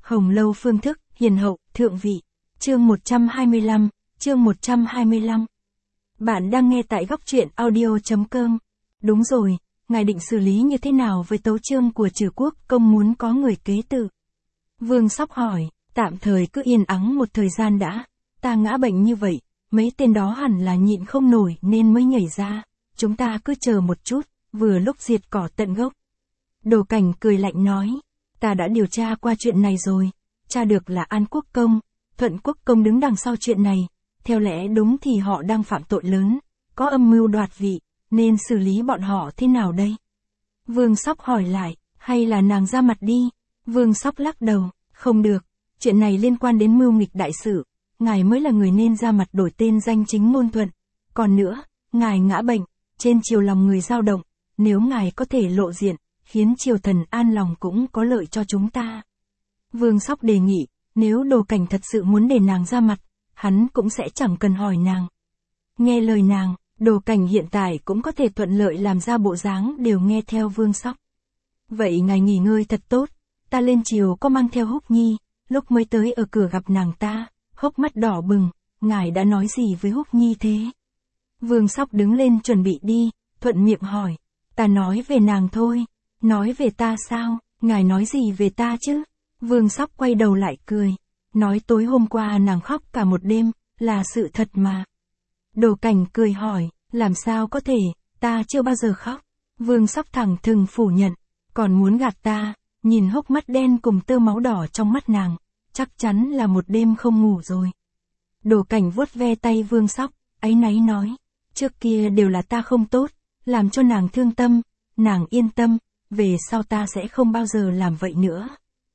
Hồng Lâu phương thức, hiền hậu, thượng vị. Chương 125, chương 125. Bạn đang nghe tại góc truyện audio.com. Đúng rồi, ngài định xử lý như thế nào với tấu chương của Trừ Quốc Công muốn có người kế tự? Vương Sóc hỏi, tạm thời cứ yên ắng một thời gian đã, ta ngã bệnh như vậy, mấy tên đó hẳn là nhịn không nổi nên mới nhảy ra, chúng ta cứ chờ một chút, vừa lúc diệt cỏ tận gốc. Đồ Cảnh cười lạnh nói, ta đã điều tra qua chuyện này rồi, tra được là An Quốc Công, Thuận Quốc Công đứng đằng sau chuyện này, theo lẽ đúng thì họ đang phạm tội lớn, có âm mưu đoạt vị, nên xử lý bọn họ thế nào đây? Vương Sóc hỏi lại, hay là nàng ra mặt đi? Vương Sóc lắc đầu, không được, chuyện này liên quan đến mưu nghịch đại sự, ngài mới là người nên ra mặt đổi tên danh chính ngôn thuận. Còn nữa, ngài ngã bệnh, trên triều lòng người dao động, nếu ngài có thể lộ diện, khiến triều thần an lòng cũng có lợi cho chúng ta. Vương Sóc đề nghị, nếu Đồ Cảnh thật sự muốn để nàng ra mặt, hắn cũng sẽ chẳng cần hỏi nàng. Nghe lời nàng, Đồ Cảnh hiện tại cũng có thể thuận lợi làm ra bộ dáng đều nghe theo Vương Sóc. Vậy ngài nghỉ ngơi thật tốt, ta lên triều có mang theo Húc Nhi, lúc mới tới ở cửa gặp nàng ta, hốc mắt đỏ bừng, ngài đã nói gì với Húc Nhi thế? Vương Sóc đứng lên chuẩn bị đi, thuận miệng hỏi, ta nói về nàng thôi, nói về ta sao, ngài nói gì về ta chứ? Vương Sóc quay đầu lại cười, nói tối hôm qua nàng khóc cả một đêm, là sự thật mà. Đồ Cảnh cười hỏi, làm sao có thể, ta chưa bao giờ khóc. Vương Sóc thẳng thừng phủ nhận, còn muốn gạt ta, nhìn hốc mắt đen cùng tơ máu đỏ trong mắt nàng, chắc chắn là một đêm không ngủ rồi. Đồ Cảnh vuốt ve tay Vương Sóc, áy náy nói, trước kia đều là ta không tốt, làm cho nàng thương tâm, nàng yên tâm, về sau ta sẽ không bao giờ làm vậy nữa.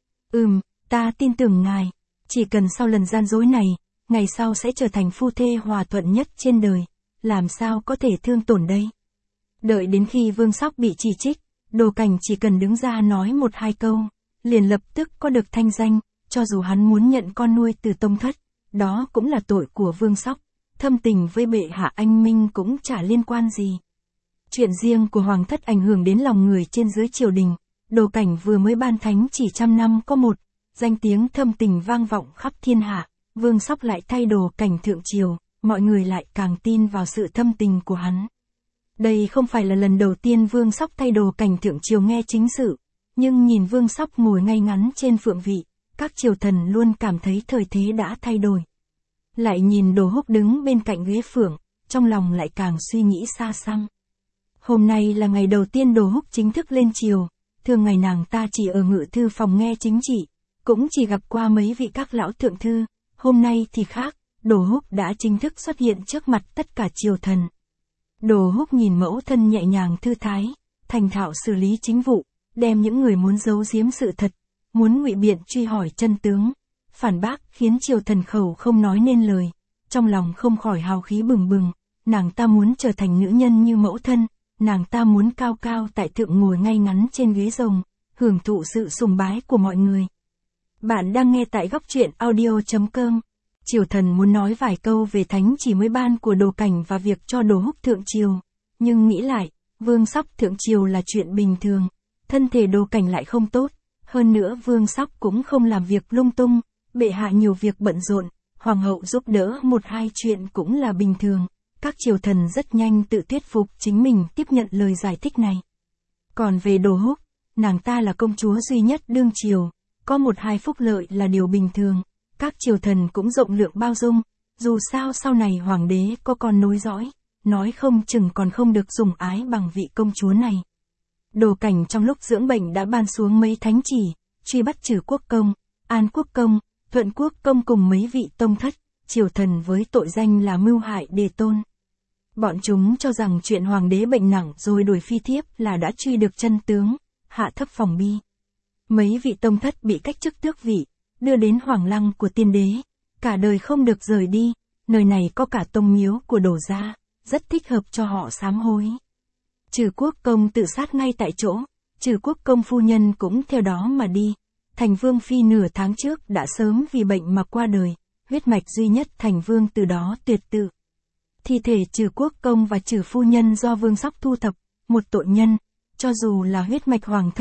Ta tin tưởng ngài, chỉ cần sau lần gian dối này, ngày sau sẽ trở thành phu thê hòa thuận nhất trên đời, làm sao có thể thương tổn đây. Đợi đến khi Vương Sóc bị chỉ trích, Đồ Cảnh chỉ cần đứng ra nói một hai câu, liền lập tức có được thanh danh, cho dù hắn muốn nhận con nuôi từ tông thất, đó cũng là tội của Vương Sóc, thâm tình với bệ hạ anh minh cũng chả liên quan gì. Chuyện riêng của hoàng thất ảnh hưởng đến lòng người trên dưới triều đình, Đồ Cảnh vừa mới ban thánh chỉ 100 năm có một, danh tiếng thâm tình vang vọng khắp thiên hạ, Vương Sóc lại thay Đồ Cảnh thượng triều, mọi người lại càng tin vào sự thâm tình của hắn. Đây không phải là lần đầu tiên Vương Sóc thay Đồ Cảnh thượng triều nghe chính sự, nhưng nhìn Vương Sóc ngồi ngay ngắn trên phượng vị, các triều thần luôn cảm thấy thời thế đã thay đổi. Lại nhìn Đồ Húc đứng bên cạnh ghế phượng, trong lòng lại càng suy nghĩ xa xăm. Hôm nay là ngày đầu tiên Đồ Húc chính thức lên triều, thường ngày nàng ta chỉ ở ngự thư phòng nghe chính trị, cũng chỉ gặp qua mấy vị các lão thượng thư, hôm nay thì khác, Đồ Húc đã chính thức xuất hiện trước mặt tất cả triều thần. Đồ Húc nhìn mẫu thân nhẹ nhàng thư thái, thành thạo xử lý chính vụ, đem những người muốn giấu giếm sự thật, muốn ngụy biện truy hỏi chân tướng, phản bác khiến triều thần khẩu không nói nên lời, trong lòng không khỏi hào khí bừng bừng, nàng ta muốn trở thành nữ nhân như mẫu thân, nàng ta muốn cao cao tại thượng ngồi ngay ngắn trên ghế rồng, hưởng thụ sự sùng bái của mọi người. Bạn đang nghe tại góc truyện audio.com. Triều thần muốn nói vài câu về thánh chỉ mới ban của Đồ Cảnh và việc cho Đồ Húc thượng triều, nhưng nghĩ lại, Vương Sóc thượng triều là chuyện bình thường, thân thể Đồ Cảnh lại không tốt, hơn nữa Vương Sóc cũng không làm việc lung tung, bệ hạ nhiều việc bận rộn, hoàng hậu giúp đỡ một hai chuyện cũng là bình thường. Các triều thần rất nhanh tự thuyết phục chính mình tiếp nhận lời giải thích này. Còn về Đồ Húc, nàng ta là công chúa duy nhất đương triều, có một hai phúc lợi là điều bình thường, các triều thần cũng rộng lượng bao dung, dù sao sau này hoàng đế có con nối dõi, nói không chừng còn không được sủng ái bằng vị công chúa này. Đồ Cảnh trong lúc dưỡng bệnh đã ban xuống mấy thánh chỉ, truy bắt Trừ Quốc Công, An Quốc Công, Thuận Quốc Công cùng mấy vị tông thất, triều thần với tội danh là mưu hại đề tôn. Bọn chúng cho rằng chuyện hoàng đế bệnh nặng rồi đổi phi thiếp là đã truy được chân tướng, hạ thấp phòng bi. Mấy vị tông thất bị cách chức tước vị, đưa đến hoàng lăng của tiên đế, cả đời không được rời đi, nơi này có cả tông miếu của Đồ gia, rất thích hợp cho họ sám hối. Trừ Quốc Công tự sát ngay tại chỗ, Trừ Quốc Công phu nhân cũng theo đó mà đi. Thành Vương phi nửa tháng trước đã sớm vì bệnh mà qua đời, huyết mạch duy nhất Thành Vương từ đó tuyệt tự. Thi thể Trừ Quốc Công và Trừ phu nhân do Vương Sóc thu thập, một tội nhân, cho dù là huyết mạch hoàng thất,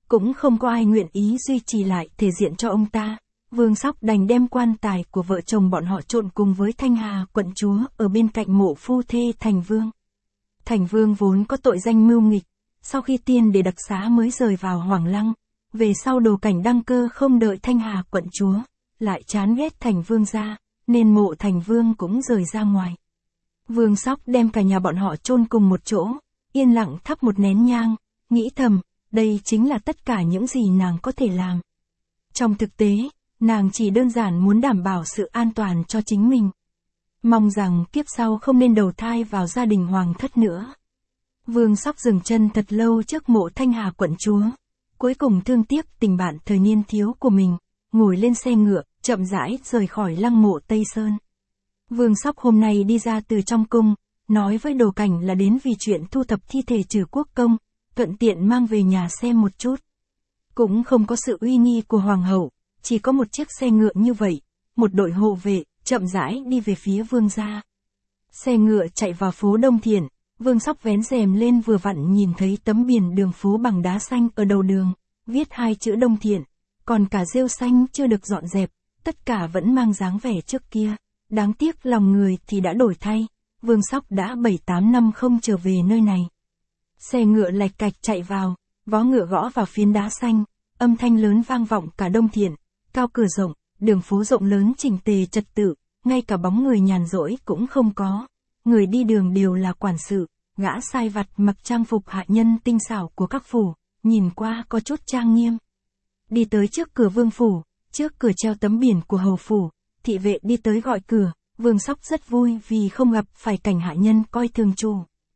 cũng không có ai nguyện ý duy trì lại thể diện cho ông ta. Vương Sóc đành đem quan tài của vợ chồng bọn họ trộn cùng với Thanh Hà quận chúa ở bên cạnh mộ phu thê Thành Vương. Thành Vương vốn có tội danh mưu nghịch, sau khi tiên để đặc xá mới rời vào Hoàng Lăng, về sau Đồ Cảnh đăng cơ không đợi Thanh Hà quận chúa, lại chán ghét Thành Vương ra, nên mộ Thành Vương cũng rời ra ngoài. Vương Sóc đem cả nhà bọn họ chôn cùng một chỗ, yên lặng thắp một nén nhang, nghĩ thầm, đây chính là tất cả những gì nàng có thể làm. Trong thực tế, nàng chỉ đơn giản muốn đảm bảo sự an toàn cho chính mình. Mong rằng kiếp sau không nên đầu thai vào gia đình hoàng thất nữa. Vương Sóc dừng chân thật lâu trước mộ Thanh Hà quận chúa, cuối cùng thương tiếc tình bạn thời niên thiếu của mình, ngồi lên xe ngựa, chậm rãi rời khỏi lăng mộ Tây Sơn. Vương Sóc hôm nay đi ra từ trong cung, nói với Đồ Cảnh là đến vì chuyện thu thập thi thể Trừ Quốc Công, thuận tiện mang về nhà xem một chút. Cũng không có sự uy nghi của hoàng hậu, chỉ có một chiếc xe ngựa như vậy, một đội hộ vệ, chậm rãi đi về phía Vương gia. Xe ngựa chạy vào phố Đông Thiện, Vương Sóc vén rèm lên vừa vặn nhìn thấy tấm biển đường phố bằng đá xanh ở đầu đường, viết 2 chữ Đông Thiện, còn cả rêu xanh chưa được dọn dẹp, tất cả vẫn mang dáng vẻ trước kia. Đáng tiếc lòng người thì đã đổi thay, Vương Sóc đã 7-8 năm không trở về nơi này. Xe ngựa lạch cạch chạy vào, vó ngựa gõ vào phiến đá xanh, âm thanh lớn vang vọng cả Đông Thiện, cao cửa rộng, đường phố rộng lớn chỉnh tề trật tự, ngay cả bóng người nhàn rỗi cũng không có. Người đi đường đều là quản sự, gã sai vặt mặc trang phục hạ nhân tinh xảo của các phủ, nhìn qua có chút trang nghiêm. Đi tới trước cửa Vương phủ, trước cửa treo tấm biển của hầu phủ, thị vệ đi tới gọi cửa, Vương Sóc rất vui vì không gặp phải cảnh hạ nhân coi thường chủ.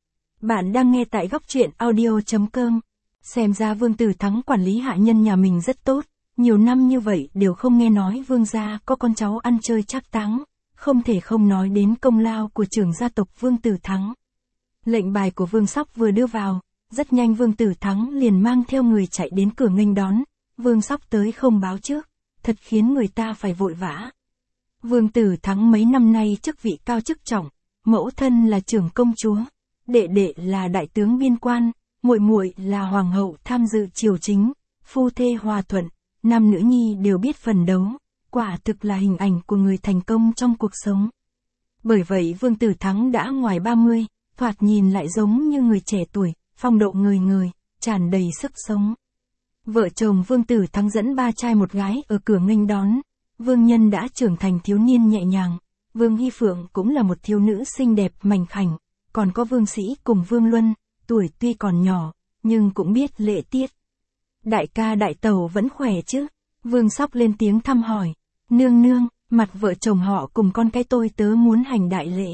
Bạn đang nghe tại góc truyện audio.com. Xem ra Vương Tử Thắng quản lý hạ nhân nhà mình rất tốt, nhiều năm như vậy đều không nghe nói Vương gia có con cháu ăn chơi trác táng, không thể không nói đến công lao của trưởng gia tộc Vương Tử Thắng. Lệnh bài của Vương Sóc vừa đưa vào, rất nhanh Vương Tử Thắng liền mang theo người chạy đến cửa nghênh đón, Vương Sóc tới không báo trước, thật khiến người ta phải vội vã. Vương Tử Thắng mấy năm nay chức vị cao chức trọng, mẫu thân là trưởng công chúa, đệ đệ là đại tướng biên quan, muội muội là hoàng hậu tham dự triều chính, phu thê hòa thuận, nam nữ nhi đều biết phấn đấu, quả thực là hình ảnh của người thành công trong cuộc sống. Bởi vậy Vương Tử Thắng đã ngoài 30, thoạt nhìn lại giống như người trẻ tuổi, phong độ ngời ngời, tràn đầy sức sống. Vợ chồng Vương Tử Thắng dẫn 3 trai một gái ở cửa nghênh đón. Vương Nhân đã trưởng thành thiếu niên nhẹ nhàng, Vương Hy Phượng cũng là một thiếu nữ xinh đẹp mảnh khảnh, còn có Vương Sĩ cùng Vương Luân, tuổi tuy còn nhỏ, nhưng cũng biết lễ tiết. Đại ca đại tẩu vẫn khỏe chứ? Vương Sóc lên tiếng thăm hỏi. Nương nương, mặt vợ chồng họ cùng con cái tôi tớ muốn hành đại lễ.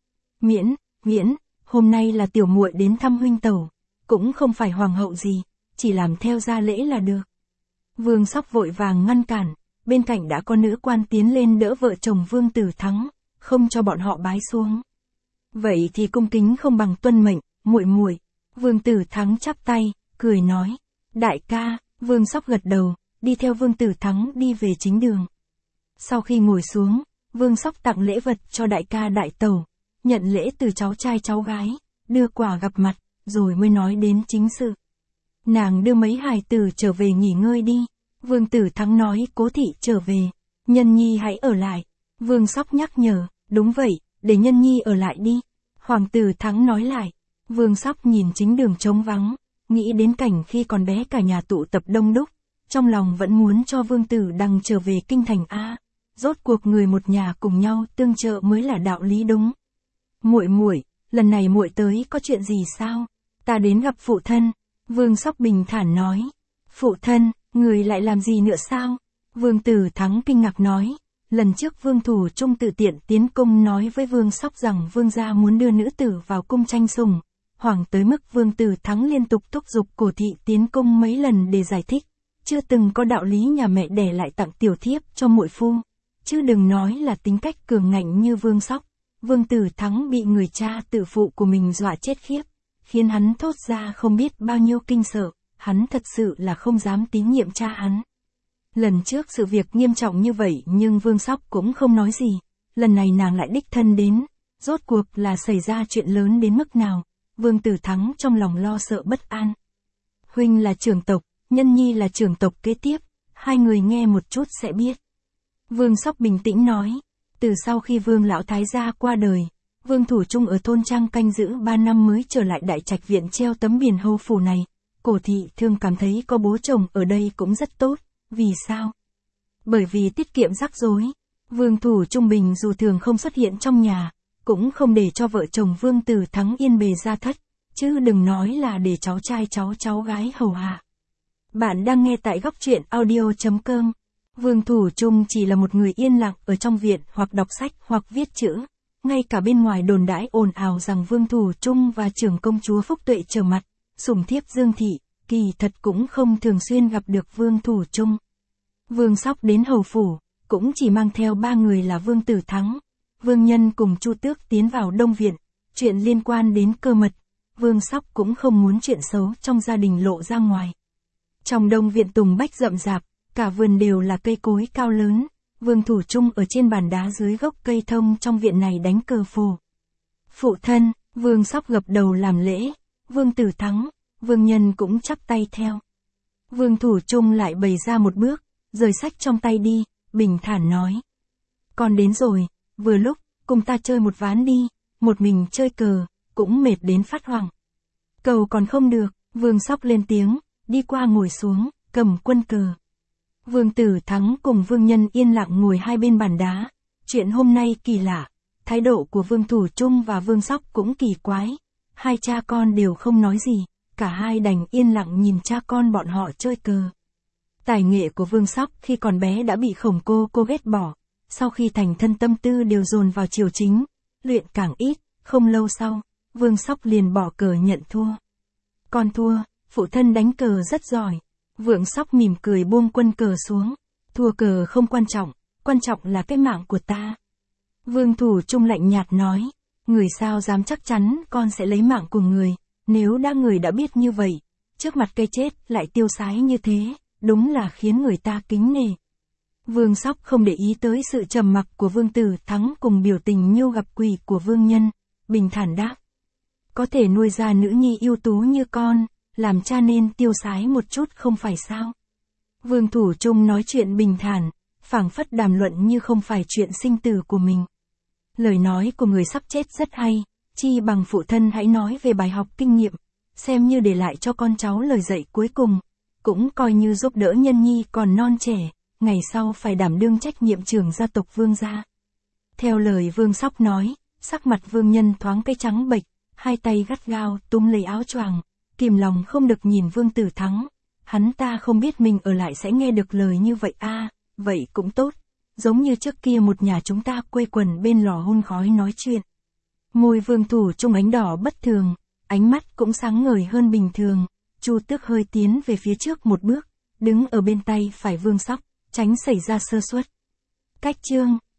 Miễn, hôm nay là tiểu muội đến thăm huynh tẩu, cũng không phải hoàng hậu gì, chỉ làm theo gia lễ là được. Vương Sóc vội vàng ngăn cản. Bên cạnh đã có nữ quan tiến lên đỡ vợ chồng Vương Tử Thắng, không cho bọn họ bái xuống. Vậy thì cung kính không bằng tuân mệnh, muội. Vương Tử Thắng chắp tay, cười nói. Đại ca, Vương Sóc gật đầu, đi theo Vương Tử Thắng đi về chính đường. Sau khi ngồi xuống, Vương Sóc tặng lễ vật cho đại ca đại tẩu, nhận lễ từ cháu trai cháu gái, đưa quà gặp mặt, rồi mới nói đến chính sự. Nàng đưa mấy hài tử trở về nghỉ ngơi đi. Vương Tử Thắng nói Cố thị trở về, Nhân Nhi hãy ở lại. Vương Sóc nhắc nhở, đúng vậy, để Nhân Nhi ở lại đi. Hoàng Tử Thắng nói lại. Vương Sóc nhìn chính đường trống vắng, nghĩ đến cảnh khi còn bé cả nhà tụ tập đông đúc, trong lòng vẫn muốn cho Vương Tử Đằng trở về kinh thành a. Rốt cuộc người một nhà cùng nhau tương trợ mới là đạo lý đúng. Muội, lần này muội tới có chuyện gì sao? Ta đến gặp phụ thân. Vương Sóc bình thản nói. Phụ thân, người lại làm gì nữa sao? Vương Tử Thắng kinh ngạc nói. Lần trước Vương Thủ Trung tự tiện tiến cung nói với Vương Sóc rằng Vương gia muốn đưa nữ tử vào cung tranh sủng. Hoảng tới mức Vương Tử Thắng liên tục thúc giục Cổ thị tiến cung mấy lần để giải thích. Chưa từng có đạo lý nhà mẹ đẻ lại tặng tiểu thiếp cho muội phu. Chứ đừng nói là tính cách cường ngạnh như Vương Sóc. Vương Tử Thắng bị người cha tự phụ của mình dọa chết khiếp, khiến hắn thốt ra không biết bao nhiêu kinh sợ. Hắn thật sự là không dám tín nhiệm cha hắn. Lần trước sự việc nghiêm trọng như vậy nhưng Vương Sóc cũng không nói gì. Lần này nàng lại đích thân đến. Rốt cuộc là xảy ra chuyện lớn đến mức nào? Vương Tử Thắng trong lòng lo sợ bất an. Huynh là trưởng tộc, Nhân nhi là trưởng tộc kế tiếp, hai người nghe một chút sẽ biết. Vương Sóc bình tĩnh nói, từ sau khi Vương Lão Thái gia qua đời, Vương Thủ Trung ở thôn trang canh giữ 3 năm mới trở lại Đại Trạch viện treo tấm biển hầu phủ này. Cổ thị thường cảm thấy có bố chồng ở đây cũng rất tốt, vì sao? Bởi vì tiết kiệm rắc rối. Vương Thủ Trung bình dù thường không xuất hiện trong nhà, cũng không để cho vợ chồng Vương Tử Thắng yên bề gia thất, chứ đừng nói là để cháu trai cháu gái hầu hạ. Bạn đang nghe tại góc truyện audio.com. Vương Thủ Trung chỉ là một người yên lặng ở trong viện hoặc đọc sách hoặc viết chữ. Ngay cả bên ngoài đồn đãi ồn ào rằng Vương Thủ Trung và trưởng công chúa Phúc Tuệ trở mặt, sủng thiếp Dương Thị, kỳ thật cũng không thường xuyên gặp được Vương Thủ Trung. Vương Sóc đến hầu phủ, cũng chỉ mang theo 3 người là Vương Tử Thắng, Vương Nhân cùng Chu Tước tiến vào Đông Viện. Chuyện liên quan đến cơ mật, Vương Sóc cũng không muốn chuyện xấu trong gia đình lộ ra ngoài. Trong Đông Viện tùng bách rậm rạp, cả vườn đều là cây cối cao lớn. Vương Thủ Trung ở trên bàn đá dưới gốc cây thông trong viện này đánh cờ phù. Phụ thân, Vương Sóc gập đầu làm lễ, Vương Tử Thắng, Vương Nhân cũng chắp tay theo. Vương Thủ Trung lại bày ra một bước, rời sách trong tay đi, bình thản nói. Con đến rồi, vừa lúc, cùng ta chơi một ván đi, một mình chơi cờ, cũng mệt đến phát hoảng. Cầu còn không được, Vương Sóc lên tiếng, đi qua ngồi xuống, cầm quân cờ. Vương Tử Thắng cùng Vương Nhân yên lặng ngồi hai bên bàn đá. Chuyện hôm nay kỳ lạ, thái độ của Vương Thủ Trung và Vương Sóc cũng kỳ quái. Hai cha con đều không nói gì, cả hai đành yên lặng nhìn cha con bọn họ chơi cờ. Tài nghệ của Vương Sóc khi còn bé đã bị khổng cô ghét bỏ, sau khi thành thân tâm tư đều dồn vào triều chính, luyện càng ít, không lâu sau, Vương Sóc liền bỏ cờ nhận thua. Con thua, phụ thân đánh cờ rất giỏi. Vương Sóc mỉm cười buông quân cờ xuống. Thua cờ không quan trọng là cái mạng của ta. Vương Thủ Trung lạnh nhạt nói, người sao dám chắc chắn con sẽ lấy mạng của người, nếu người đã biết như vậy, trước mặt cây chết lại tiêu sái như thế, đúng là khiến người ta kính nể. Vương Sóc không để ý tới sự trầm mặc của Vương Tử Thắng cùng biểu tình như gặp quỷ của Vương Nhân, bình thản đáp. Có thể nuôi ra nữ nhi ưu tú như con, làm cha nên tiêu sái một chút không phải sao? Vương Thủ Trung nói chuyện bình thản, phảng phất đàm luận như không phải chuyện sinh tử của mình. Lời nói của người sắp chết rất hay, chi bằng phụ thân hãy nói về bài học kinh nghiệm, xem như để lại cho con cháu lời dạy cuối cùng, cũng coi như giúp đỡ Nhân nhi còn non trẻ, ngày sau phải đảm đương trách nhiệm trưởng gia tộc Vương gia. Theo lời Vương Sóc nói, sắc mặt Vương Nhân thoáng cái trắng bệch, hai tay gắt gao túm lấy áo choàng, kìm lòng không được nhìn Vương Tử Thắng. Hắn ta không biết mình ở lại sẽ nghe được lời như vậy vậy cũng tốt. Giống như trước kia một nhà chúng ta quây quần bên lò hun khói nói chuyện. Môi Vương Thủ Trung ánh đỏ bất thường, ánh mắt cũng sáng ngời hơn bình thường. Chu Tước hơi tiến về phía trước một bước, đứng ở bên tay phải Vương Sóc, tránh xảy ra sơ suất. Cách chương